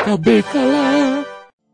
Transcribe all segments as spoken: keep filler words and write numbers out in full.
acabei calar.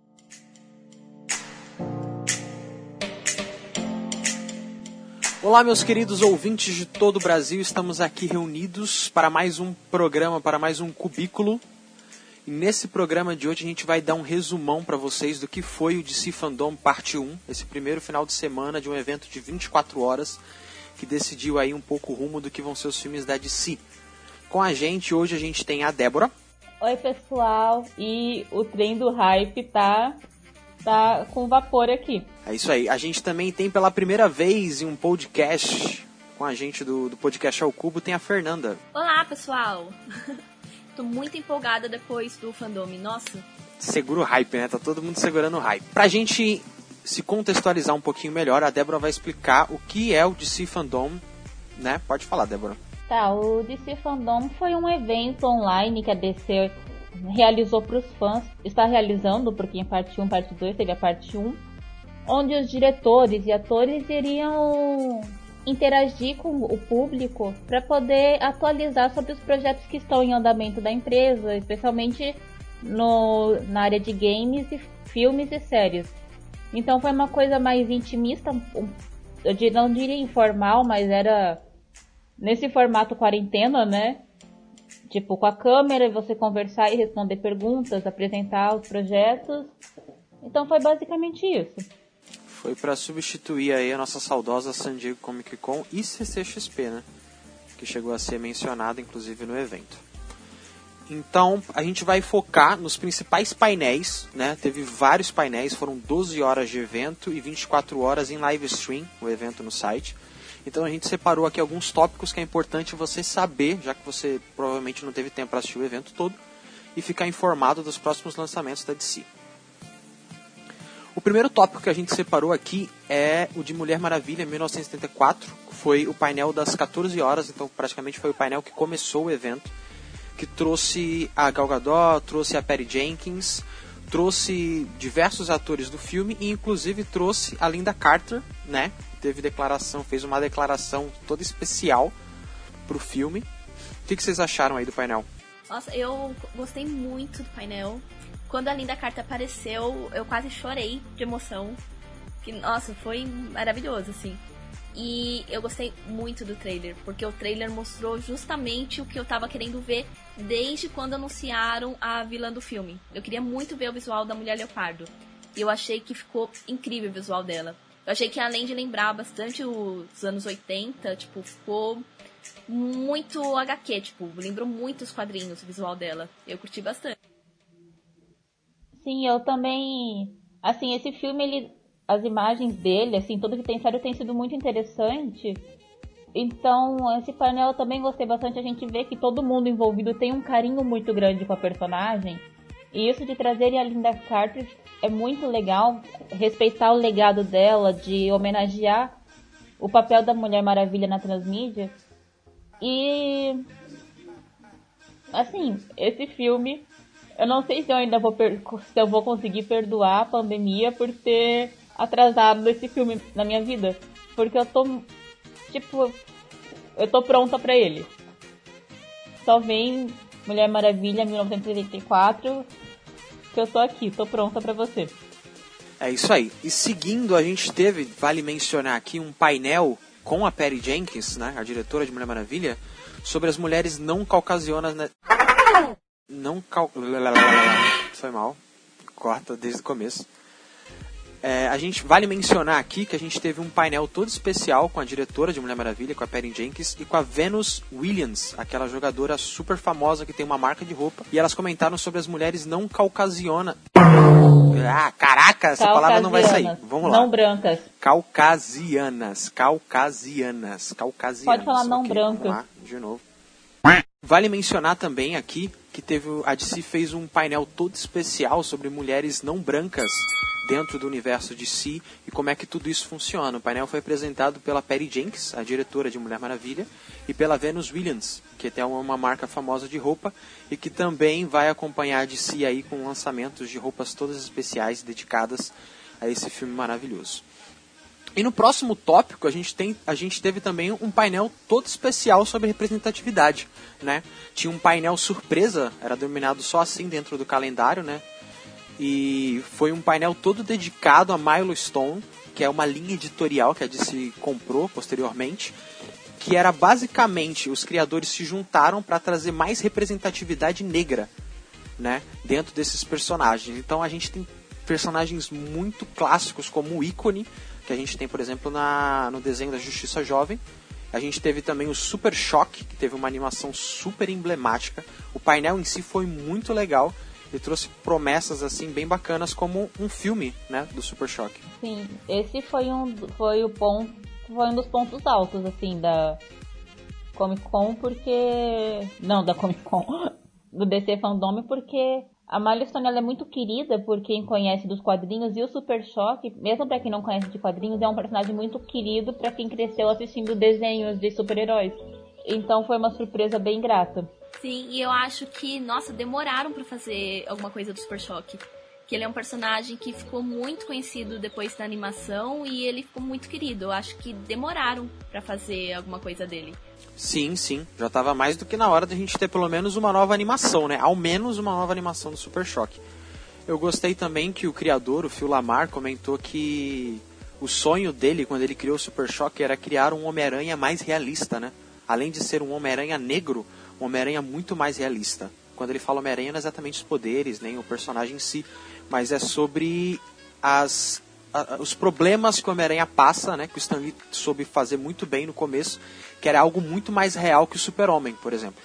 Olá, meus queridos ouvintes de todo o Brasil, estamos aqui reunidos para mais um programa, para mais um cubículo. E nesse programa de hoje a gente vai dar um resumão para vocês do que foi o D C Fandom Parte um, esse primeiro final de semana de um evento de vinte e quatro horas que decidiu aí um pouco o rumo do que vão ser os filmes da D C. Com a gente hoje a gente tem a Débora. Oi, pessoal, e o trem do hype tá, tá com vapor aqui. É isso aí, a gente também tem pela primeira vez em um podcast, com a gente do, do podcast Ao Cubo, tem a Fernanda. Olá, pessoal! Tô muito empolgada depois do Fandom, nossa. Segura o hype, né? Tá todo mundo segurando o hype. Pra gente se contextualizar um pouquinho melhor, a Débora vai explicar o que é o D C Fandom, né? Pode falar, Débora. Tá, o D C Fandom foi um evento online que a D C realizou para os fãs, está realizando, porque em parte um e parte dois teve a parte um, onde os diretores e atores iriam interagir com o público para poder atualizar sobre os projetos que estão em andamento da empresa, especialmente no, na área de games, e filmes e séries. Então foi uma coisa mais intimista, eu não diria informal, mas era nesse formato quarentena, né? Tipo, com a câmera, você conversar e responder perguntas, apresentar os projetos. Então foi basicamente isso. Foi para substituir aí a nossa saudosa San Diego Comic Con e C C X P, né? Que chegou a ser mencionado, inclusive, no evento. Então, a gente vai focar nos principais painéis, né? Teve vários painéis, foram doze horas de evento e vinte e quatro horas em live stream, o evento no site. Então a gente separou aqui alguns tópicos que é importante você saber, já que você provavelmente não teve tempo para assistir o evento todo, e ficar informado dos próximos lançamentos da D C. O primeiro tópico que a gente separou aqui é o de Mulher Maravilha, mil novecentos e setenta e quatro. Foi o painel das quatorze horas, então praticamente foi o painel que começou o evento, que trouxe a Gal Gadot, trouxe a Patty Jenkins, trouxe diversos atores do filme e inclusive trouxe a Linda Carter, né? Teve declaração, fez uma declaração toda especial pro filme. O que, que vocês acharam aí do painel? Nossa, eu gostei muito do painel. Quando a Linda Carter apareceu, eu quase chorei de emoção. Que, nossa, foi maravilhoso, assim. E eu gostei muito do trailer, porque o trailer mostrou justamente o que eu tava querendo ver desde quando anunciaram a vilã do filme. Eu queria muito ver o visual da Mulher Leopardo. E eu achei que ficou incrível o visual dela. Eu achei que, além de lembrar bastante os anos oitenta, tipo, ficou muito agá quê, tipo, lembrou muito os quadrinhos, o visual dela. Eu curti bastante. Sim, eu também, assim, esse filme, ele, as imagens dele, assim, tudo que tem sério tem sido muito interessante. Então, esse painel eu também gostei bastante. A gente vê que todo mundo envolvido tem um carinho muito grande com a personagem. E isso de trazer a Linda Carter é muito legal, respeitar o legado dela, de homenagear o papel da Mulher Maravilha na transmídia. E, assim, esse filme, eu não sei se eu ainda vou, per- se eu vou conseguir perdoar a pandemia por ter atrasado esse filme na minha vida. Porque eu tô, tipo, eu tô pronta pra ele. Só vem Mulher Maravilha mil novecentos e oitenta e quatro, que eu tô aqui, tô pronta pra você. É isso aí. E seguindo, a gente teve, vale mencionar aqui, um painel com a Patty Jenkins, né, a diretora de Mulher Maravilha, sobre as mulheres não caucasianas, né? Não cal... Foi mal. Corta desde o começo. É, a gente vale mencionar aqui que a gente teve um painel todo especial com a diretora de Mulher Maravilha, com a Patty Jenkins, e com a Venus Williams, aquela jogadora super famosa que tem uma marca de roupa. E elas comentaram sobre as mulheres não caucasianas. Ah, caraca, essa palavra não vai sair. Vamos lá. Não brancas. Caucasianas. Caucasianas. Caucasianas. Pode falar não okay, brancas. Vamos lá, de novo. Vale mencionar também aqui que teve, a D C fez um painel todo especial sobre mulheres não brancas dentro do universo D C e como é que tudo isso funciona. O painel foi apresentado pela Patty Jenkins, a diretora de Mulher Maravilha, e pela Venus Williams, que é uma marca famosa de roupa e que também vai acompanhar a D C aí com lançamentos de roupas todas especiais dedicadas a esse filme maravilhoso. E no próximo tópico, a gente, tem, a gente teve também um painel todo especial sobre representatividade, né? Tinha um painel surpresa, era denominado só assim dentro do calendário, né? E foi um painel todo dedicado a Milestone, que é uma linha editorial que a D C comprou posteriormente, que era basicamente, os criadores se juntaram para trazer mais representatividade negra, né? Dentro desses personagens. Então a gente tem personagens muito clássicos como o ícone, que a gente tem, por exemplo, na, no desenho da Justiça Jovem. A gente teve também o Super Choque, que teve uma animação super emblemática. O painel em si foi muito legal e trouxe promessas assim bem bacanas, como um filme, né, do Super Choque. Sim, esse foi um, foi o ponto, foi um dos pontos altos assim da Comic Con, porque não da Comic Con, do D C Fandom, porque a Milestone ela é muito querida por quem conhece dos quadrinhos, e o Super Choque, mesmo pra quem não conhece de quadrinhos, é um personagem muito querido pra quem cresceu assistindo desenhos de super-heróis. Então foi uma surpresa bem grata. Sim, e eu acho que, nossa, demoraram pra fazer alguma coisa do Super Choque. Que ele é um personagem que ficou muito conhecido depois da animação e ele ficou muito querido. Eu acho que demoraram pra fazer alguma coisa dele. Sim, sim. Já estava mais do que na hora de a gente ter pelo menos uma nova animação, né? Ao menos uma nova animação do Super Choque. Eu gostei também que o criador, o Phil Lamar, comentou que o sonho dele, quando ele criou o Super Choque, era criar um Homem-Aranha mais realista, né? Além de ser um Homem-Aranha negro, um Homem-Aranha muito mais realista. Quando ele fala Homem-Aranha, não é exatamente os poderes, nem o personagem em si, mas é sobre as, a, os problemas que o Homem-Aranha passa, né? Que o Stan Lee soube fazer muito bem no começo, que era algo muito mais real que o Super-Homem, por exemplo.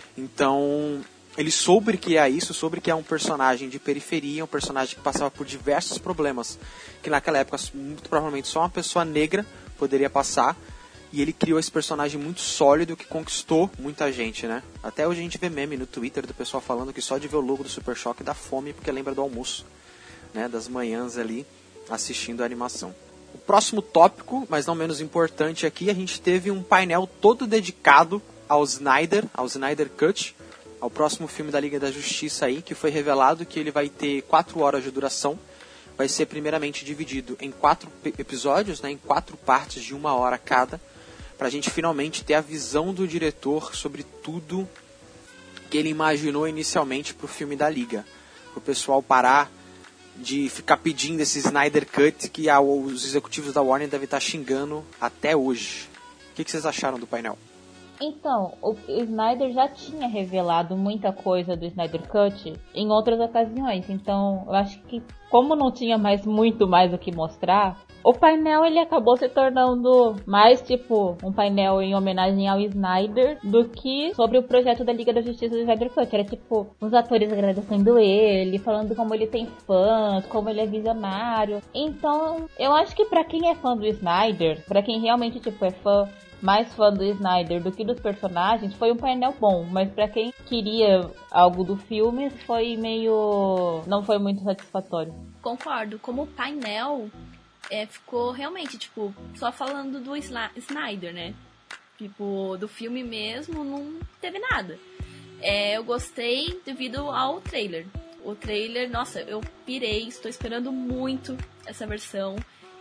Então, ele soube criar isso, soube que é um personagem de periferia, um personagem que passava por diversos problemas, que naquela época, muito provavelmente, só uma pessoa negra poderia passar, e ele criou esse personagem muito sólido que conquistou muita gente, né? Até hoje a gente vê meme no Twitter do pessoal falando que só de ver o logo do Super Choque dá fome, porque lembra do almoço, né? Das manhãs ali, assistindo a animação. O próximo tópico, mas não menos importante aqui, a gente teve um painel todo dedicado ao Snyder, ao Snyder Cut, ao próximo filme da Liga da Justiça aí, que foi revelado que ele vai ter quatro horas de duração. Vai ser primeiramente dividido em quatro episódios, né, em quatro partes de uma hora cada, para a gente finalmente ter a visão do diretor sobre tudo que ele imaginou inicialmente para o filme da Liga. Para o pessoal parar de ficar pedindo esse Snyder Cut que a, os executivos da Warner devem estar xingando até hoje. O que, que vocês acharam do painel? Então, o Snyder já tinha revelado muita coisa do Snyder Cut em outras ocasiões. Então, eu acho que como não tinha mais muito mais o que mostrar, o painel ele acabou se tornando mais tipo um painel em homenagem ao Snyder do que sobre o projeto da Liga da Justiça do Snyder Cut. Era tipo os atores agradecendo ele, falando como ele tem fãs, como ele é visionário. Então, eu acho que pra quem é fã do Snyder, pra quem realmente tipo é fã, mais fã do Snyder do que dos personagens, foi um painel bom, mas pra quem queria algo do filme, foi meio... não foi muito satisfatório. Concordo, como painel, é, ficou realmente, tipo, só falando do Sla- Snyder, né? Tipo, do filme mesmo, não teve nada. É, eu gostei devido ao trailer. O trailer, nossa, eu pirei, estou esperando muito essa versão.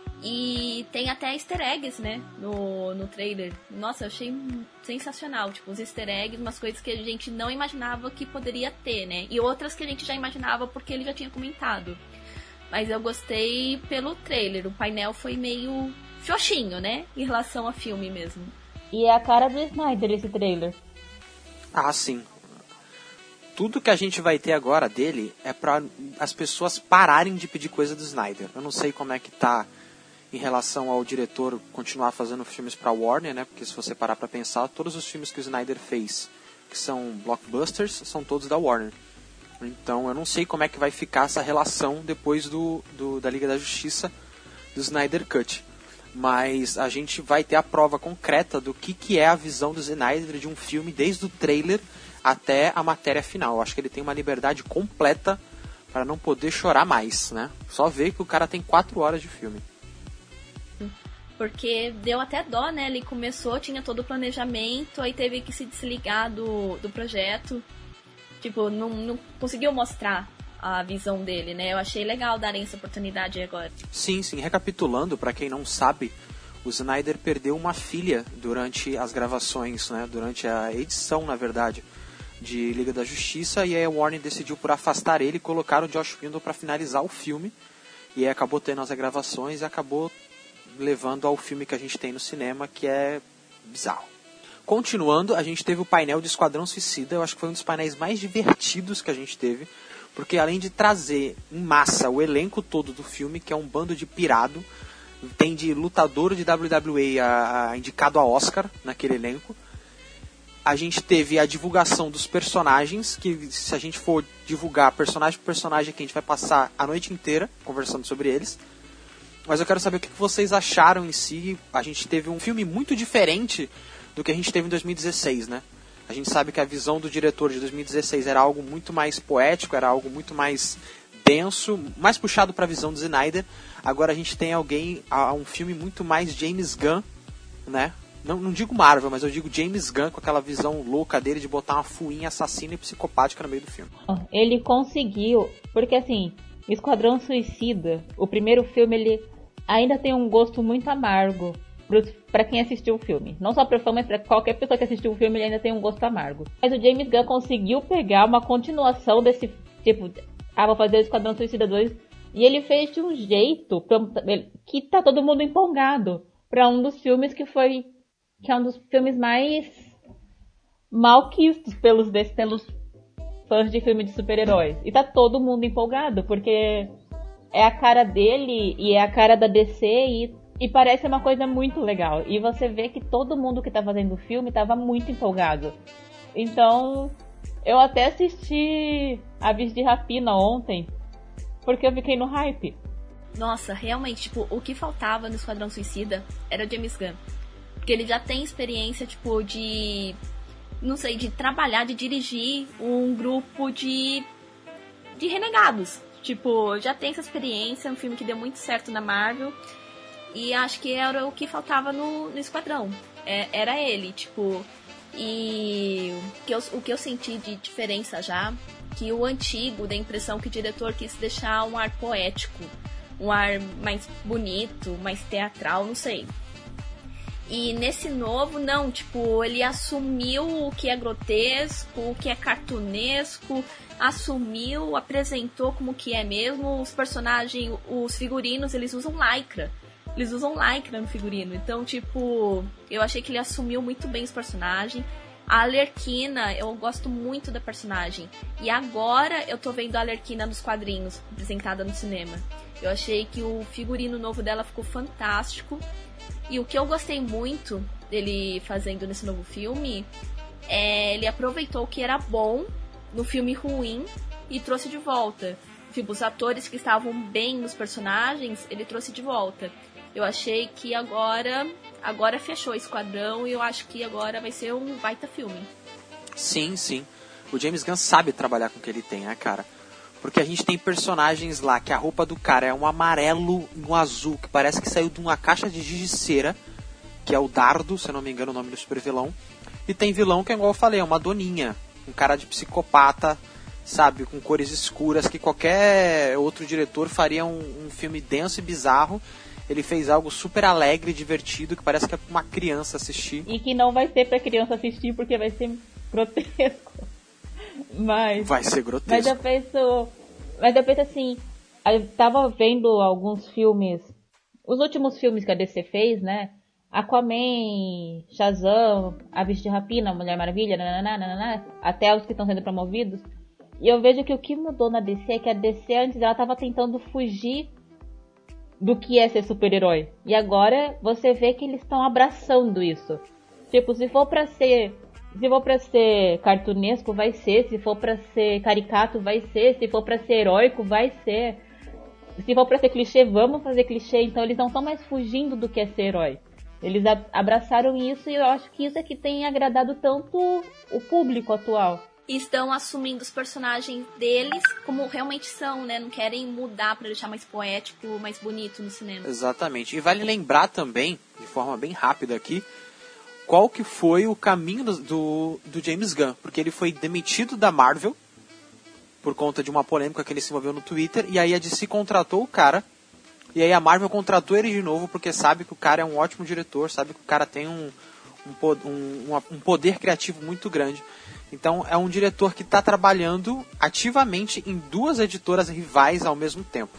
E tem até easter eggs, né, no, no trailer. Nossa, eu achei sensacional. Tipo, os easter eggs, umas coisas que a gente não imaginava que poderia ter, né? E outras que a gente já imaginava porque ele já tinha comentado. Mas eu gostei pelo trailer. O painel foi meio xoxinho, né, em relação ao filme mesmo. E é a cara do Snyder esse trailer. Ah, sim. Tudo que a gente vai ter agora dele é pra as pessoas pararem de pedir coisa do Snyder. Eu não sei como é que tá em relação ao diretor continuar fazendo filmes para Warner, né? Porque se você parar para pensar, todos os filmes que o Snyder fez, que são blockbusters, são todos da Warner. Então eu não sei como é que vai ficar essa relação depois do, do da Liga da Justiça do Snyder Cut. Mas a gente vai ter a prova concreta do que, que é a visão do Snyder de um filme, desde o trailer até a matéria final. Eu acho que ele tem uma liberdade completa para não poder chorar mais, né? Só ver que o cara tem quatro horas de filme. Porque deu até dó, né? Ele começou, tinha todo o planejamento, aí teve que se desligar do, do projeto. Tipo, não, não conseguiu mostrar a visão dele, né? Eu achei legal darem essa oportunidade agora. Sim, sim. Recapitulando, pra quem não sabe, o Snyder perdeu uma filha durante as gravações, né? Durante a edição, na verdade, de Liga da Justiça, e aí a Warner decidiu por afastar ele e colocar o Joss Whedon para finalizar o filme, e aí acabou tendo as regravações e acabou levando ao filme que a gente tem no cinema, que é bizarro. Continuando, a gente teve o painel de Esquadrão Suicida. Eu acho que foi um dos painéis mais divertidos que a gente teve, porque além de trazer em massa o elenco todo do filme, que é um bando de pirado, tem de lutador de W W E a, a indicado a Oscar naquele elenco. A gente teve a divulgação dos personagens, que se a gente for divulgar personagem por personagem aqui, a gente vai passar a noite inteira conversando sobre eles. Mas eu quero saber o que vocês acharam em si. A gente teve um filme muito diferente do que a gente teve em dois mil e dezesseis, né? A gente sabe que a visão do diretor de dois mil e dezesseis era algo muito mais poético, era algo muito mais denso, mais puxado para a visão do Snyder. Agora a gente tem alguém, um filme muito mais James Gunn, né? Não, não digo Marvel, mas eu digo James Gunn, com aquela visão louca dele de botar uma fuinha assassina e psicopática no meio do filme. Ele conseguiu, porque assim, Esquadrão Suicida, o primeiro filme, ele ainda tem um gosto muito amargo pra quem assistiu o filme. Não só pra fã, mas pra qualquer pessoa que assistiu o filme, ele ainda tem um gosto amargo. Mas o James Gunn conseguiu pegar uma continuação desse tipo, ah, vou fazer o Esquadrão Suicida dois, e ele fez de um jeito pra, que tá todo mundo empolgado pra um dos filmes que foi que é um dos filmes mais malquistos pelos, pelos fãs de filme de super-heróis. E tá todo mundo empolgado, porque é a cara dele e é a cara da D C e, e parece uma coisa muito legal. E você vê que todo mundo que tá fazendo o filme tava muito empolgado. Então, eu até assisti Aves de Rapina ontem, porque eu fiquei no hype. Nossa, realmente, tipo, o que faltava no Esquadrão Suicida era o James Gunn. Porque ele já tem experiência, tipo, de... Não sei, de trabalhar, de dirigir um grupo de... De renegados. Tipo, já tem essa experiência, um filme que deu muito certo na Marvel. E acho que era o que faltava no, no Esquadrão. É, era ele, tipo... E o que, eu, o que eu senti de diferença já... Que o antigo dá a impressão que o diretor quis deixar um ar poético. Um ar mais bonito, mais teatral, não sei... E nesse novo, não, tipo, ele assumiu o que é grotesco, o que é cartunesco, assumiu, apresentou como que é mesmo. Os personagens, os figurinos, eles usam lycra. Eles usam lycra no figurino. Então, tipo, eu achei que ele assumiu muito bem os personagens. A Arlequina, eu gosto muito da personagem. E agora eu tô vendo a Arlequina nos quadrinhos, apresentada no cinema. Eu achei que o figurino novo dela ficou fantástico. E o que eu gostei muito dele fazendo nesse novo filme é ele aproveitou o que era bom no filme ruim e trouxe de volta. Tipo, os atores que estavam bem nos personagens, ele trouxe de volta. Eu achei que agora, agora fechou o Esquadrão e eu acho que agora vai ser um baita filme. Sim, sim. O James Gunn sabe trabalhar com o que ele tem, né, cara? Porque a gente tem personagens lá que a roupa do cara é um amarelo e um azul, que parece que saiu de uma caixa de giz de cera, que é o Dardo, se eu não me engano o nome do super vilão. E tem vilão que, igual eu falei, é uma doninha, um cara de psicopata, sabe, com cores escuras, que qualquer outro diretor faria um, um filme denso e bizarro. Ele fez algo super alegre e divertido, que parece que é pra uma criança assistir. E que não vai ser pra criança assistir, porque vai ser grotesco. Mas, vai ser grotesco. Mas eu penso, mas eu penso assim, eu tava vendo alguns filmes, os últimos filmes que a D C fez, né? Aquaman, Shazam, Aves de Rapina, Mulher Maravilha, nanana, nanana, até os que estão sendo promovidos. E eu vejo que o que mudou na D C é que a D C antes ela tava tentando fugir do que é ser super-herói. E agora você vê que eles estão abraçando isso. Tipo, se for pra ser... Se for pra ser cartunesco, vai ser. Se for pra ser caricato, vai ser. Se for pra ser heróico, vai ser. Se for pra ser clichê, vamos fazer clichê. Então eles não estão mais fugindo do que é ser herói. Eles abraçaram isso e eu acho que isso é que tem agradado tanto o público atual. E estão assumindo os personagens deles como realmente são, né? Não querem mudar pra deixar mais poético, mais bonito no cinema. Exatamente. E vale lembrar também, de forma bem rápida aqui, qual que foi o caminho do, do, do James Gunn, porque ele foi demitido da Marvel por conta de uma polêmica que ele se envolveu no Twitter, e aí a D C contratou o cara, e aí a Marvel contratou ele de novo, porque sabe que o cara é um ótimo diretor, sabe que o cara tem um, um, um, um poder criativo muito grande. Então é um diretor que está trabalhando ativamente em duas editoras rivais ao mesmo tempo.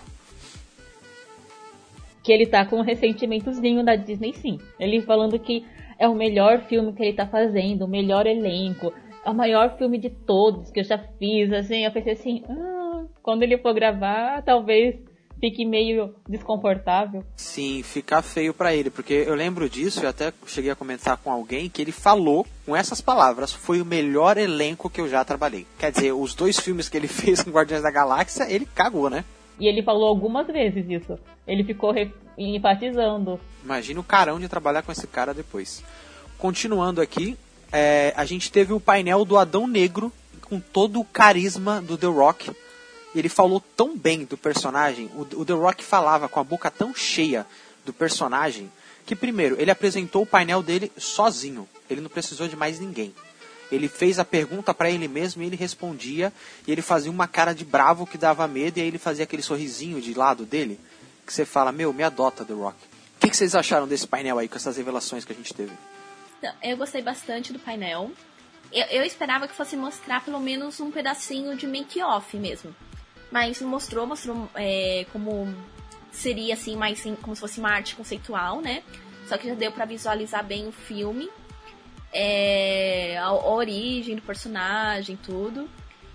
Que ele tá com um ressentimentozinho da Disney, sim. Ele falando que é o melhor filme que ele tá fazendo, o melhor elenco, é o maior filme de todos que eu já fiz, assim. Eu pensei assim, ah, quando ele for gravar, talvez fique meio desconfortável. Sim, ficar feio pra ele, porque eu lembro disso, eu até cheguei a comentar com alguém, que ele falou com essas palavras, foi o melhor elenco que eu já trabalhei. Quer dizer, os dois filmes que ele fez com Guardiões da Galáxia, ele cagou, né? E ele falou algumas vezes isso. Ele ficou re- enfatizando. Imagina o carão de trabalhar com esse cara depois. Continuando aqui, é, a gente teve o painel do Adão Negro, com todo o carisma do The Rock. Ele falou tão bem do personagem, o, o The Rock falava com a boca tão cheia do personagem, que primeiro, ele apresentou o painel dele sozinho. Ele não precisou de mais ninguém. Ele fez a pergunta pra ele mesmo e ele respondia, e ele fazia uma cara de bravo que dava medo, e aí ele fazia aquele sorrisinho de lado dele, que você fala, meu, me adota, The Rock. O que, que vocês acharam desse painel aí, com essas revelações que a gente teve? Eu gostei bastante do painel. Eu, eu esperava que fosse mostrar pelo menos um pedacinho de make-off mesmo. Mas mostrou, mostrou é, como seria assim, mais como se fosse uma arte conceitual, né? Só que já deu pra visualizar bem o filme. É, a, a origem do personagem, tudo.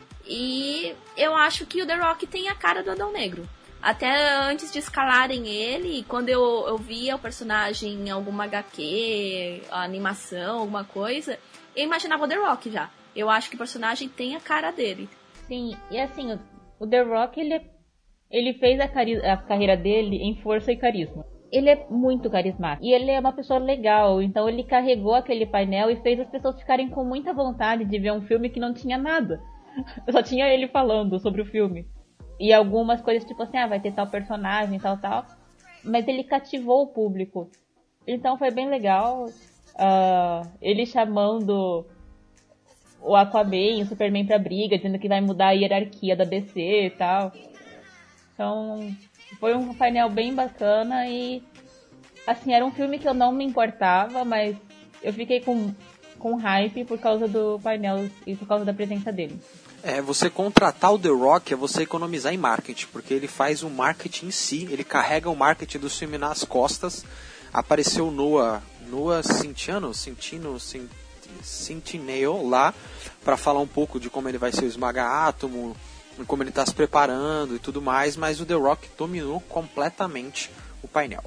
E eu acho que o The Rock tem a cara do Adão Negro. Até antes de escalarem ele, quando eu, eu via o personagem em alguma agá quê, animação, alguma coisa, eu imaginava o The Rock já. Eu acho que o personagem tem a cara dele. Sim, e assim, o The Rock, ele, ele fez a, cari- a carreira dele em força e carisma. Ele é muito carismático. E ele é uma pessoa legal. Então ele carregou aquele painel e fez as pessoas ficarem com muita vontade de ver um filme que não tinha nada. Só tinha ele falando sobre o filme. E algumas coisas tipo assim, ah, vai ter tal personagem, tal, tal. Mas ele cativou o público. Então foi bem legal. Uh, ele chamando o Aquaman e o Superman pra briga, dizendo que vai mudar a hierarquia da D C e tal. Então, foi um painel bem bacana e, assim, era um filme que eu não me importava, mas eu fiquei com, com hype por causa do painel e por causa da presença dele. É, você contratar o The Rock é você economizar em marketing, porque ele faz o marketing em si, ele carrega o marketing do filme nas costas. Apareceu o Noah, Noah Centineo, Centino, Centineo lá, para falar um pouco de como ele vai ser o Esmaga-Átomo, como ele está se preparando e tudo mais, mas o The Rock dominou completamente o painel.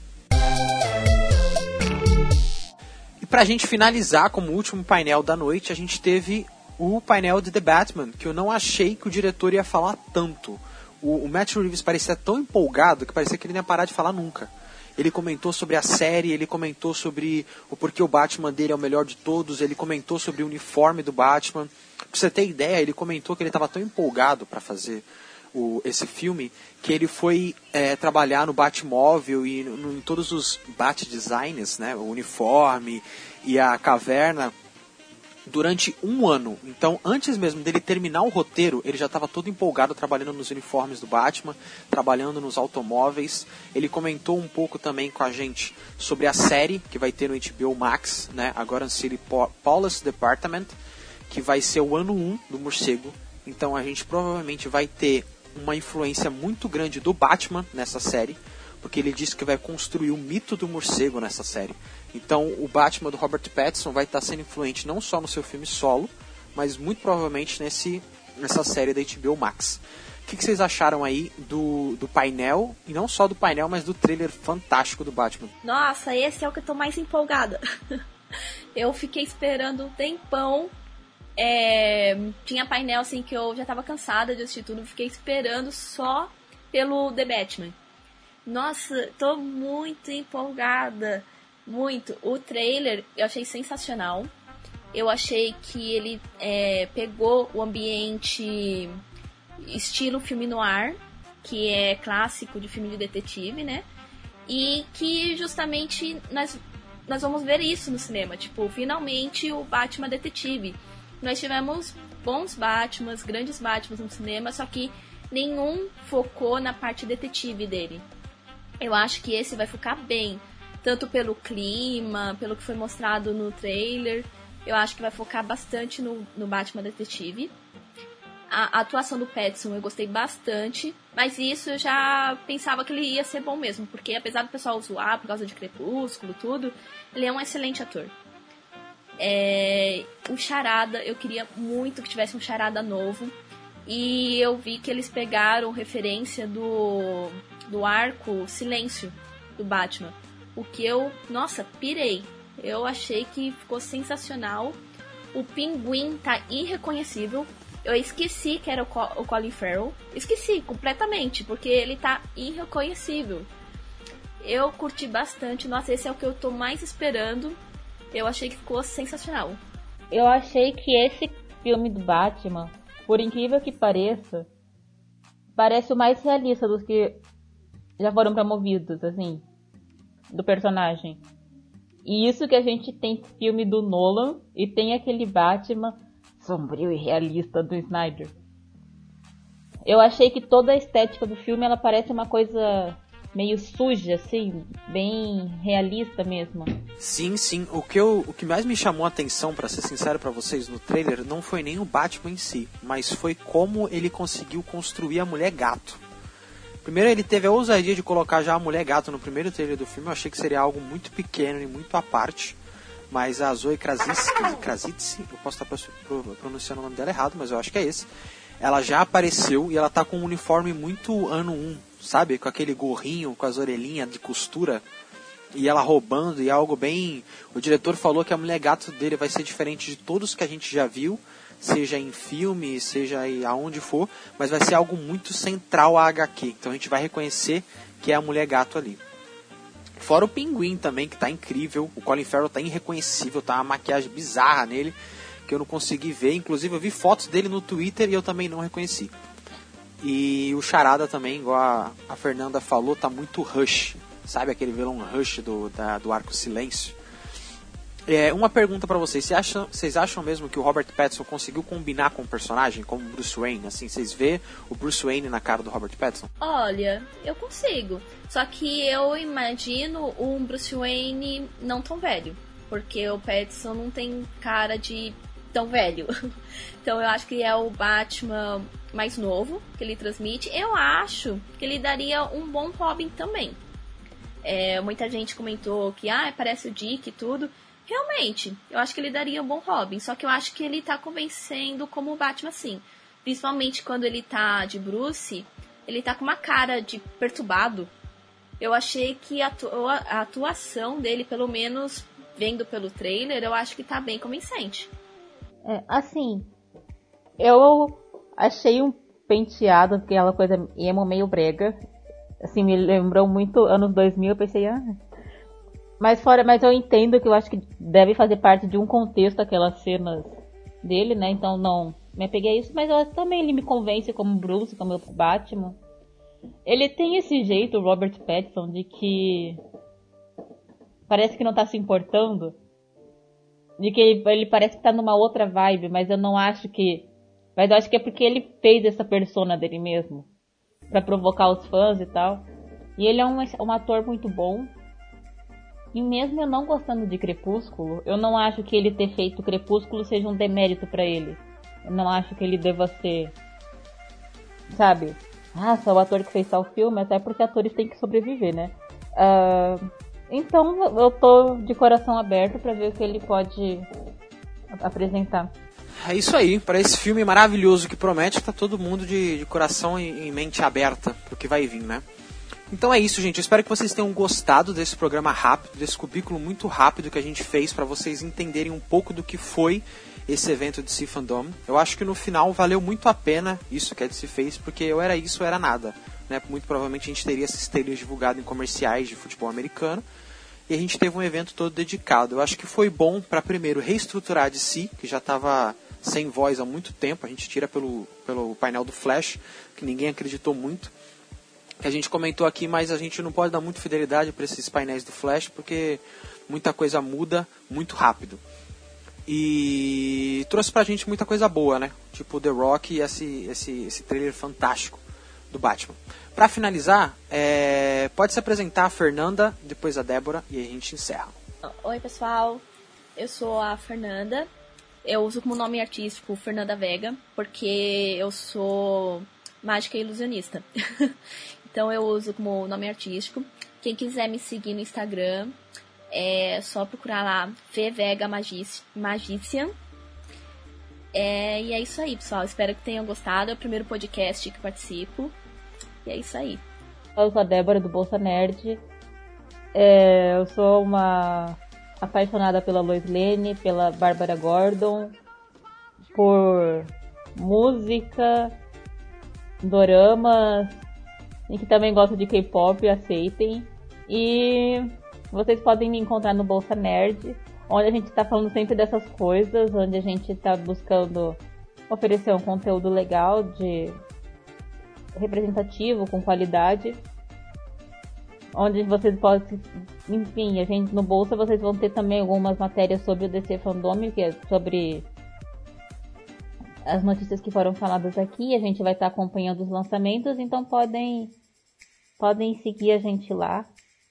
E pra gente finalizar, como último painel da noite, a gente teve o painel de The Batman, que eu não achei que o diretor ia falar tanto. O, o Matt Reeves parecia tão empolgado que parecia que ele não ia parar de falar nunca. Ele comentou sobre a série, ele comentou sobre o porquê o Batman dele é o melhor de todos, ele comentou sobre o uniforme do Batman. Pra você ter ideia, ele comentou que ele estava tão empolgado para fazer o, esse filme, que ele foi é, trabalhar no Batmóvel e no, em todos os Bat-designs, né, o uniforme e a caverna, durante um ano. Então, antes mesmo dele terminar o roteiro, ele já estava todo empolgado trabalhando nos uniformes do Batman, trabalhando nos automóveis. Ele comentou um pouco também com a gente sobre a série que vai ter no H B O Max, né, a Gotham City Police Department, que vai ser o ano um do morcego. Então a gente provavelmente vai ter uma influência muito grande do Batman nessa série, porque ele disse que vai construir o mito do morcego nessa série. Então o Batman do Robert Pattinson vai estar sendo influente não só no seu filme solo, mas muito provavelmente nesse, nessa série da H B O Max. O que, que vocês acharam aí do, do painel, e não só do painel, mas do trailer fantástico do Batman? Nossa, esse é o que eu tô mais empolgada. Eu fiquei esperando um tempão. É, tinha painel assim que eu já tava cansada de assistir tudo, fiquei esperando só pelo The Batman. Nossa, tô muito empolgada, muito. O trailer eu achei sensacional. Eu achei que ele é, pegou o ambiente estilo filme noir, que é clássico de filme de detetive, né? E que justamente nós, nós vamos ver isso no cinema, tipo, finalmente o Batman detetive. Nós tivemos bons Batmans, grandes Batmans no cinema, só que nenhum focou na parte detetive dele. Eu acho que esse vai focar bem, tanto pelo clima, pelo que foi mostrado no trailer. Eu acho que vai focar bastante no, no Batman detetive. A, a atuação do Pattinson eu gostei bastante, mas isso eu já pensava que ele ia ser bom mesmo, porque apesar do pessoal zoar por causa de Crepúsculo, tudo, ele é um excelente ator. É, o Charada, eu queria muito que tivesse um Charada novo, e eu vi que eles pegaram referência do, do arco Silêncio do Batman, o que eu, nossa, pirei. Eu achei que ficou sensacional. O Pinguim tá irreconhecível. Eu esqueci que era o, Co- o Colin Farrell. Esqueci completamente, porque ele tá irreconhecível. Eu curti bastante. Nossa, esse é o que eu tô mais esperando. Eu achei que ficou sensacional. Eu achei que esse filme do Batman, por incrível que pareça, parece o mais realista dos que já foram promovidos, assim, do personagem. E isso que a gente tem filme do Nolan e tem aquele Batman sombrio e realista do Snyder. Eu achei que toda a estética do filme, ela parece uma coisa meio suja, assim, bem realista mesmo. Sim, sim. O que, eu, o que mais me chamou a atenção, pra ser sincero pra vocês, no trailer, não foi nem o Batman em si, mas foi como ele conseguiu construir a Mulher Gato. Primeiro, ele teve a ousadia de colocar já a Mulher Gato no primeiro trailer do filme. Eu achei que seria algo muito pequeno e muito à parte. Mas a Zoe Kravitz, eu posso estar pronunciando o nome dela errado, mas eu acho que é esse. Ela já apareceu e ela tá com um uniforme muito ano um, sabe? Com aquele gorrinho, com as orelhinhas de costura. E ela roubando, e é algo bem... O diretor falou que a Mulher Gato dele vai ser diferente de todos que a gente já viu, seja em filme, seja aí aonde for, mas vai ser algo muito central à agá quê. Então a gente vai reconhecer que é a Mulher Gato ali. Fora o Pinguim também, que tá incrível. O Colin Farrell tá irreconhecível, tá uma maquiagem bizarra nele, que eu não consegui ver. Inclusive eu vi fotos dele no Twitter e eu também não reconheci. E o Charada também, igual a, a Fernanda falou, tá muito Rush. Sabe aquele vilão Rush do, da, do Arco Silêncio? É, uma pergunta pra vocês. Vocês acham, vocês acham mesmo que o Robert Pattinson conseguiu combinar com o personagem, como Bruce Wayne? Assim, vocês vê o Bruce Wayne na cara do Robert Pattinson? Olha, eu consigo. Só que eu imagino um Bruce Wayne não tão velho. Porque o Pattinson não tem cara de tão velho. Então eu acho que é o Batman mais novo que ele transmite. Eu acho que ele daria um bom Robin também. É, muita gente comentou que ah, parece o Dick e tudo. Realmente, eu acho que ele daria um bom Robin. Só que eu acho que ele tá convencendo como o Batman, sim. Principalmente quando ele tá de Bruce, ele tá com uma cara de perturbado. Eu achei que a, atu- a atuação dele, pelo menos vendo pelo trailer, eu acho que tá bem convincente. É, assim, eu achei um penteado, aquela coisa emo meio brega. Assim, me lembrou muito anos dois mil, eu pensei, ah... Mas fora, mas eu entendo que eu acho que deve fazer parte de um contexto aquelas cenas dele, né? Então não me apeguei a isso, mas eu, também ele me convence como Bruce, como Batman. Ele tem esse jeito, o Robert Pattinson, de que parece que não tá se importando. De que ele, ele parece que tá numa outra vibe, mas eu não acho que... Mas eu acho que é porque ele fez essa persona dele mesmo. Pra provocar os fãs e tal. E ele é um, um ator muito bom. E mesmo eu não gostando de Crepúsculo, eu não acho que ele ter feito Crepúsculo seja um demérito pra ele. Eu não acho que ele deva ser... Sabe? Ah, só o ator que fez tal filme, até porque atores têm que sobreviver, né? Uh, então eu tô de coração aberto pra ver o que ele pode apresentar. É isso aí, para esse filme maravilhoso que promete, tá todo mundo de, de coração e, e mente aberta pro que vai vir, né? Então é isso, gente. Eu espero que vocês tenham gostado desse programa rápido, desse cubículo muito rápido que a gente fez para vocês entenderem um pouco do que foi esse evento de D C Fandom. Eu acho que no final valeu muito a pena isso que a D C fez, porque eu era isso ou era nada, né? Muito provavelmente a gente teria esses trailers divulgados em comerciais de futebol americano e a gente teve um evento todo dedicado. Eu acho que foi bom para primeiro reestruturar a D C, que já estava sem voz há muito tempo. A gente tira pelo, pelo painel do Flash, que ninguém acreditou muito. Que a gente comentou aqui, mas a gente não pode dar muita fidelidade para esses painéis do Flash, porque muita coisa muda muito rápido. E trouxe pra gente muita coisa boa, né? Tipo The Rock e esse, esse, esse trailer fantástico do Batman. Pra finalizar, é... pode se apresentar a Fernanda, depois a Débora, e aí a gente encerra. Oi, pessoal. Eu sou a Fernanda. Eu uso como nome artístico Fernanda Vega, porque eu sou mágica e ilusionista. Então eu uso como nome artístico. Quem quiser me seguir no Instagram, é só procurar lá Fê Vega Magic- Magician. É, e é isso aí, pessoal. Espero que tenham gostado. É o primeiro podcast que participo. E é isso aí. Eu sou a Débora do Bolsa Nerd. É, eu sou uma apaixonada pela Lois Lane, pela Bárbara Gordon, por música, doramas, e que também gosto de K-pop, aceitem. E vocês podem me encontrar no Bolsa Nerd, onde a gente está falando sempre dessas coisas, onde a gente está buscando oferecer um conteúdo legal, de representativo, com qualidade, onde vocês podem, enfim, a gente no Bolsa vocês vão ter também algumas matérias sobre o D C Fandom, que é sobre as notícias que foram faladas aqui. A gente vai estar acompanhando os lançamentos, então podem podem seguir a gente lá,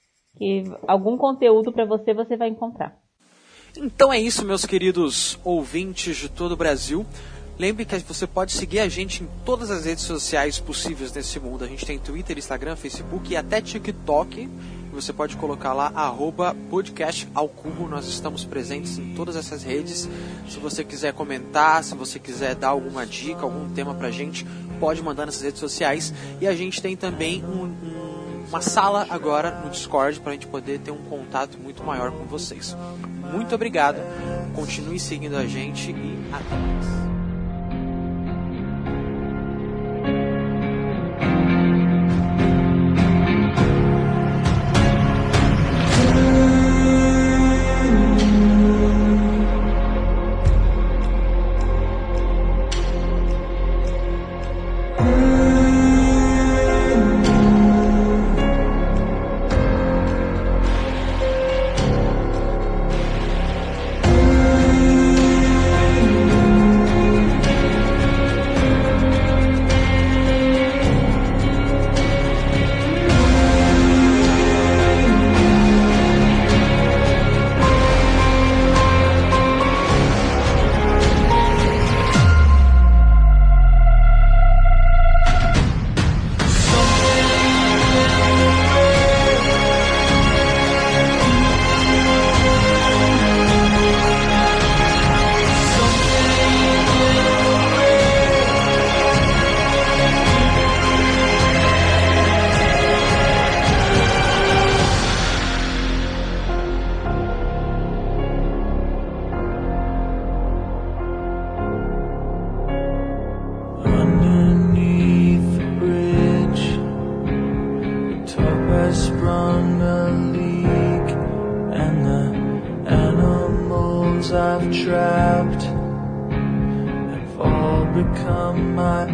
que algum conteúdo para você você vai encontrar. Então é isso, meus queridos ouvintes de todo o Brasil. Lembre que você pode seguir a gente em todas as redes sociais possíveis nesse mundo. A gente tem Twitter, Instagram, Facebook e até TikTok. Você pode colocar lá, arroba podcast ao cubo. Nós estamos presentes em todas essas redes. Se você quiser comentar, se você quiser dar alguma dica, algum tema pra gente, pode mandar nessas redes sociais. E a gente tem também um, um, uma sala agora no Discord para a gente poder ter um contato muito maior com vocês. Muito obrigado. Continue seguindo a gente e até mais. I've trapped have all become my